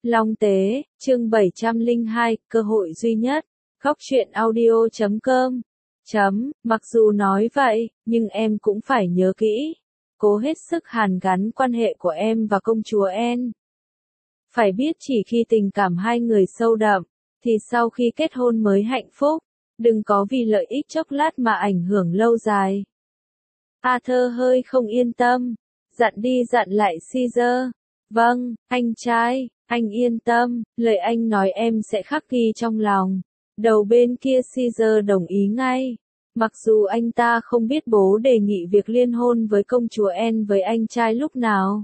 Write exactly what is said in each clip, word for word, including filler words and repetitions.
Long Tế, chương bảy trăm lẻ hai, cơ hội duy nhất. Góc truyện audio chấm com. Chấm, mặc dù nói vậy, nhưng em cũng phải nhớ kỹ. Cố hết sức hàn gắn quan hệ của em và công chúa Anne. Phải biết chỉ khi tình cảm hai người sâu đậm, thì sau khi kết hôn mới hạnh phúc. Đừng có vì lợi ích chốc lát mà ảnh hưởng lâu dài. Arthur hơi không yên tâm. Dặn đi dặn lại Caesar. Vâng, anh trai, anh yên tâm, lời anh nói em sẽ khắc ghi trong lòng. Đầu bên kia Caesar đồng ý ngay. Mặc dù anh ta không biết bố đề nghị việc liên hôn với công chúa Anne với anh trai lúc nào.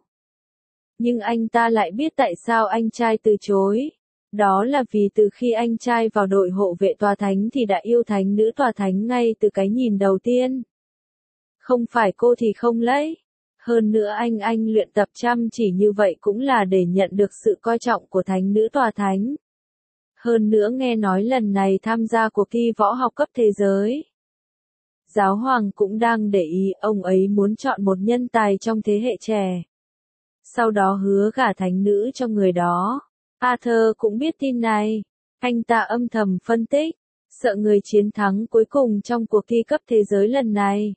Nhưng anh ta lại biết tại sao anh trai từ chối. Đó là vì từ khi anh trai vào đội hộ vệ tòa thánh thì đã yêu thánh nữ tòa thánh ngay từ cái nhìn đầu tiên. Không phải cô thì không lấy. Hơn nữa anh anh luyện tập chăm chỉ như vậy cũng là để nhận được sự coi trọng của thánh nữ tòa thánh. Hơn nữa nghe nói lần này tham gia cuộc thi võ học cấp thế giới. Giáo hoàng cũng đang để ý, ông ấy muốn chọn một nhân tài trong thế hệ trẻ. Sau đó hứa gả thánh nữ cho người đó. Arthur cũng biết tin này. Anh ta âm thầm phân tích, sợ người chiến thắng cuối cùng trong cuộc thi cấp thế giới lần này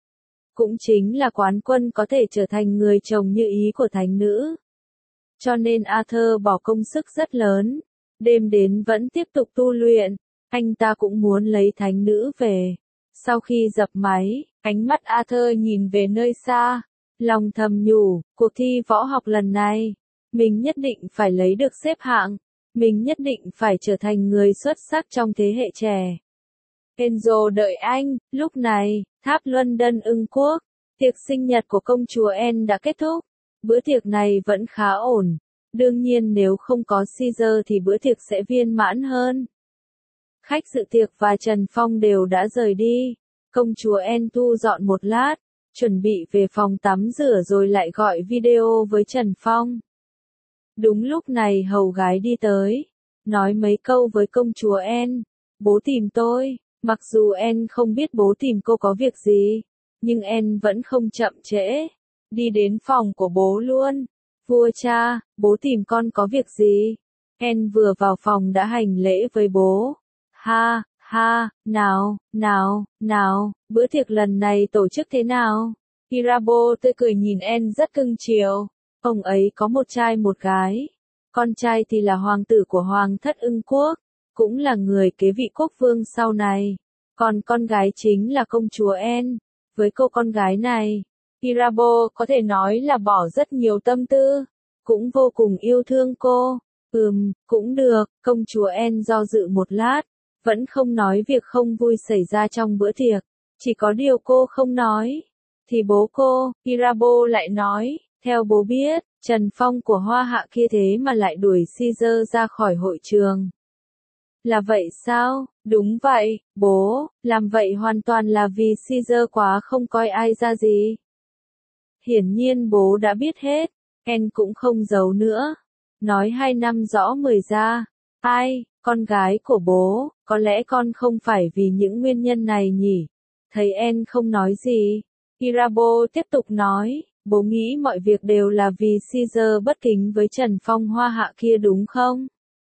cũng chính là quán quân có thể trở thành người chồng như ý của thánh nữ. Cho nên Arthur bỏ công sức rất lớn, đêm đến vẫn tiếp tục tu luyện, anh ta cũng muốn lấy thánh nữ về. Sau khi dập máy, ánh mắt Arthur nhìn về nơi xa, lòng thầm nhủ, cuộc thi võ học lần này, mình nhất định phải lấy được xếp hạng, mình nhất định phải trở thành người xuất sắc trong thế hệ trẻ. Enzo đợi anh. Lúc này, tháp London ưng quốc, tiệc sinh nhật của công chúa Anne đã kết thúc. Bữa tiệc này vẫn khá ổn. Đương nhiên nếu không có Caesar thì bữa tiệc sẽ viên mãn hơn. Khách dự tiệc và Trần Phong đều đã rời đi. Công chúa Anne thu dọn một lát, chuẩn bị về phòng tắm rửa rồi lại gọi video với Trần Phong. Đúng lúc này hầu gái đi tới, nói mấy câu với công chúa Anne. Bố tìm tôi. Mặc dù Anne không biết bố tìm cô có việc gì, nhưng Anne vẫn không chậm trễ. Đi đến phòng của bố luôn. Vua cha, bố tìm con có việc gì? Anne vừa vào phòng đã hành lễ với bố. Ha, ha, nào, nào, nào, bữa tiệc lần này tổ chức thế nào? Irabo tươi cười nhìn Anne rất cưng chiều. Ông ấy có một trai một gái. Con trai thì là hoàng tử của hoàng thất ưng quốc, cũng là người kế vị quốc vương sau này. Còn con gái chính là công chúa Anne. Với cô con gái này, Irabo có thể nói là bỏ rất nhiều tâm tư, cũng vô cùng yêu thương cô. Ừm, cũng được, công chúa Anne do dự một lát, vẫn không nói việc không vui xảy ra trong bữa tiệc. Chỉ có điều cô không nói, thì bố cô, Irabo lại nói, theo bố biết, Trần Phong của Hoa Hạ kia thế mà lại đuổi Caesar ra khỏi hội trường. Là vậy sao? Đúng vậy, bố, làm vậy hoàn toàn là vì Caesar quá không coi ai ra gì. Hiển nhiên bố đã biết hết, Anne cũng không giấu nữa. Nói hai năm rõ mười ra. Ai, con gái của bố, có lẽ con không phải vì những nguyên nhân này nhỉ? Thấy Anne không nói gì, Irabo tiếp tục nói, bố nghĩ mọi việc đều là vì Caesar bất kính với Trần Phong Hoa Hạ kia đúng không?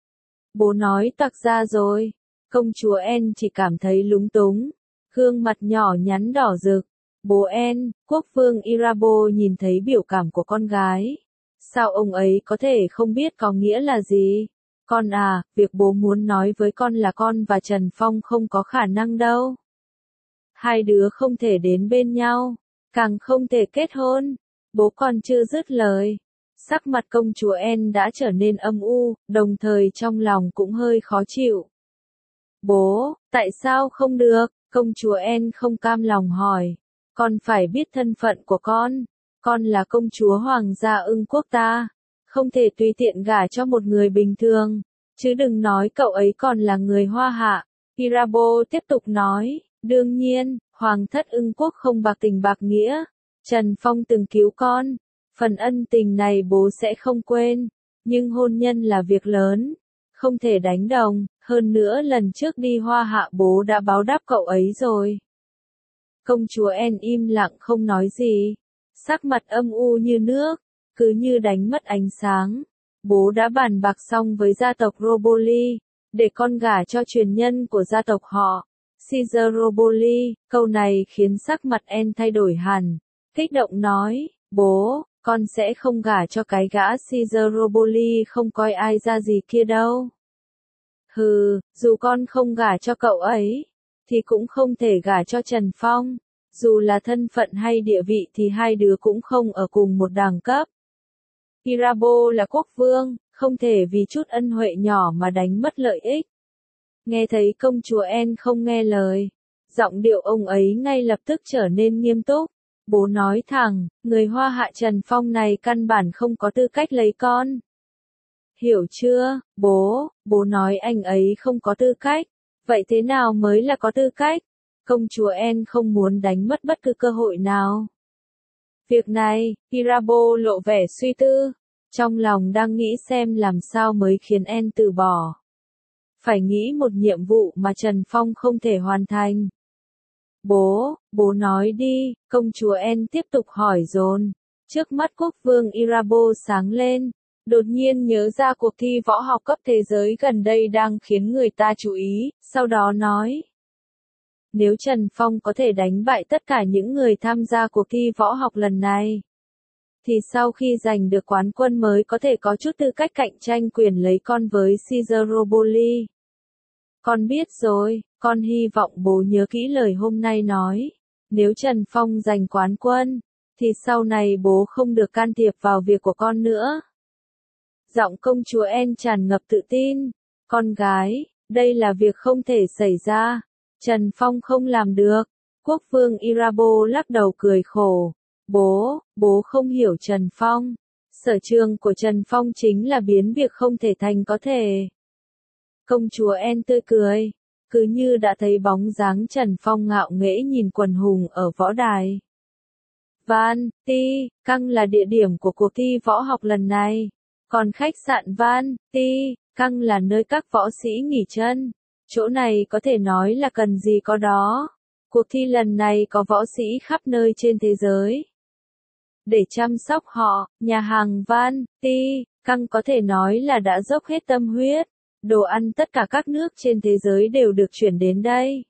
Bố nói toạc ra rồi. Công chúa Anne chỉ cảm thấy lúng túng. Gương mặt nhỏ nhắn đỏ rực. Bố Anne, quốc vương Irabo nhìn thấy biểu cảm của con gái. Sao ông ấy có thể không biết có nghĩa là gì? Con à, việc bố muốn nói với con là con và Trần Phong không có khả năng đâu. Hai đứa không thể đến bên nhau, càng không thể kết hôn. Bố còn chưa dứt lời. Sắc mặt công chúa Anne đã trở nên âm u, đồng thời trong lòng cũng hơi khó chịu. Bố, tại sao không được? Công chúa Anne không cam lòng hỏi. Con phải biết thân phận của con. Con là công chúa hoàng gia ưng quốc ta. Không thể tùy tiện gả cho một người bình thường. Chứ đừng nói cậu ấy còn là người Hoa Hạ. Irabo tiếp tục nói. Đương nhiên, hoàng thất ưng quốc không bạc tình bạc nghĩa. Trần Phong từng cứu con. Phần ân tình này bố sẽ không quên. Nhưng hôn nhân là việc lớn. Không thể đánh đồng. Hơn nữa lần trước đi Hoa Hạ bố đã báo đáp cậu ấy rồi. Công chúa Anne im lặng không nói gì. Sắc mặt âm u như nước. Cứ như đánh mất ánh sáng. bố đã bàn bạc xong với gia tộc Roboli, để con gả cho truyền nhân của gia tộc họ, Caesar Roboli. Câu này khiến sắc mặt Anne thay đổi hẳn, kích động nói, bố, con sẽ không gả cho cái gã Caesar Roboli không coi ai ra gì kia đâu. Hừ, dù con không gả cho cậu ấy, thì cũng không thể gả cho Trần Phong. Dù là thân phận hay địa vị thì hai đứa cũng không ở cùng một đẳng cấp. Irabo là quốc vương, không thể vì chút ân huệ nhỏ mà đánh mất lợi ích. Nghe thấy công chúa Anne không nghe lời, giọng điệu ông ấy ngay lập tức trở nên nghiêm túc. Bố nói thẳng, người Hoa Hạ Trần Phong này căn bản không có tư cách lấy con. Hiểu chưa, bố, bố nói anh ấy không có tư cách. Vậy thế nào mới là có tư cách? Công chúa Anne không muốn đánh mất bất cứ cơ hội nào. Việc này, Irabo lộ vẻ suy tư, trong lòng đang nghĩ xem làm sao mới khiến Anne từ bỏ. Phải nghĩ một nhiệm vụ mà Trần Phong không thể hoàn thành. Bố, bố nói đi, công chúa Anne tiếp tục hỏi dồn. Trước mắt quốc vương Irabo sáng lên, đột nhiên nhớ ra cuộc thi võ học cấp thế giới gần đây đang khiến người ta chú ý, sau đó nói. Nếu Trần Phong có thể đánh bại tất cả những người tham gia cuộc thi võ học lần này, thì sau khi giành được quán quân mới có thể có chút tư cách cạnh tranh quyền lấy con với Caesar Roboli. Con biết rồi, con hy vọng bố nhớ kỹ lời hôm nay nói. Nếu Trần Phong giành quán quân, thì sau này bố không được can thiệp vào việc của con nữa. Giọng công chúa Anne tràn ngập tự tin. Con gái, đây là việc không thể xảy ra. Trần Phong không làm được. Quốc vương Irabo lắc đầu cười khổ. Bố, bố không hiểu Trần Phong. Sở trường của Trần Phong chính là biến việc không thể thành có thể. Công chúa Anne tươi cười, cứ như đã thấy bóng dáng Trần Phong ngạo nghễ nhìn quần hùng ở võ đài. Van Ti Căng là địa điểm của cuộc thi võ học lần này, còn khách sạn Van Ti Căng là nơi các võ sĩ nghỉ chân. Chỗ này có thể nói là cần gì có đó. Cuộc thi lần này có võ sĩ khắp nơi trên thế giới. Để chăm sóc họ, nhà hàng Van Ti Căng có thể nói là đã dốc hết tâm huyết. Đồ ăn tất cả các nước trên thế giới đều được chuyển đến đây.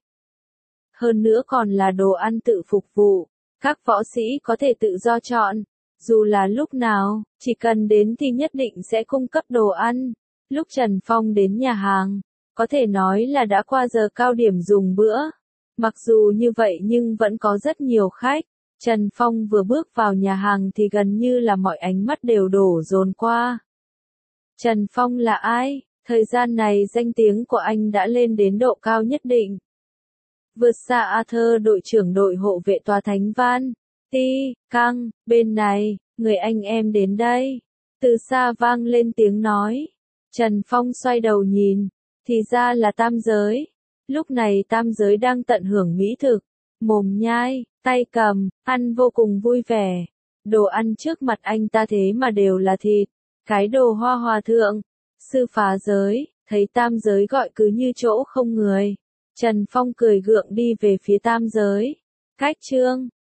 Hơn nữa còn là đồ ăn tự phục vụ. Các võ sĩ có thể tự do chọn. Dù là lúc nào, chỉ cần đến thì nhất định sẽ cung cấp đồ ăn. Lúc Trần Phong đến nhà hàng, có thể nói là đã qua giờ cao điểm dùng bữa. Mặc dù như vậy nhưng vẫn có rất nhiều khách. Trần Phong vừa bước vào nhà hàng thì gần như là mọi ánh mắt đều đổ dồn qua. Trần Phong là ai? Thời gian này danh tiếng của anh đã lên đến độ cao nhất định. Vượt xa Arthur đội trưởng đội hộ vệ tòa thánh Van Ti Căng, bên này, người anh em đến đây. Từ xa vang lên tiếng nói. Trần Phong xoay đầu nhìn, thì ra là Tam Giới. Lúc này Tam Giới đang tận hưởng mỹ thực, mồm nhai, tay cầm, ăn vô cùng vui vẻ. Đồ ăn trước mặt anh ta thế mà đều là thịt, cái đồ Hoa Hòa Thượng. Sư phá giới, thấy Tam Giới gọi cứ như chỗ không người. Trần Phong cười gượng đi về phía Tam Giới. Cách chương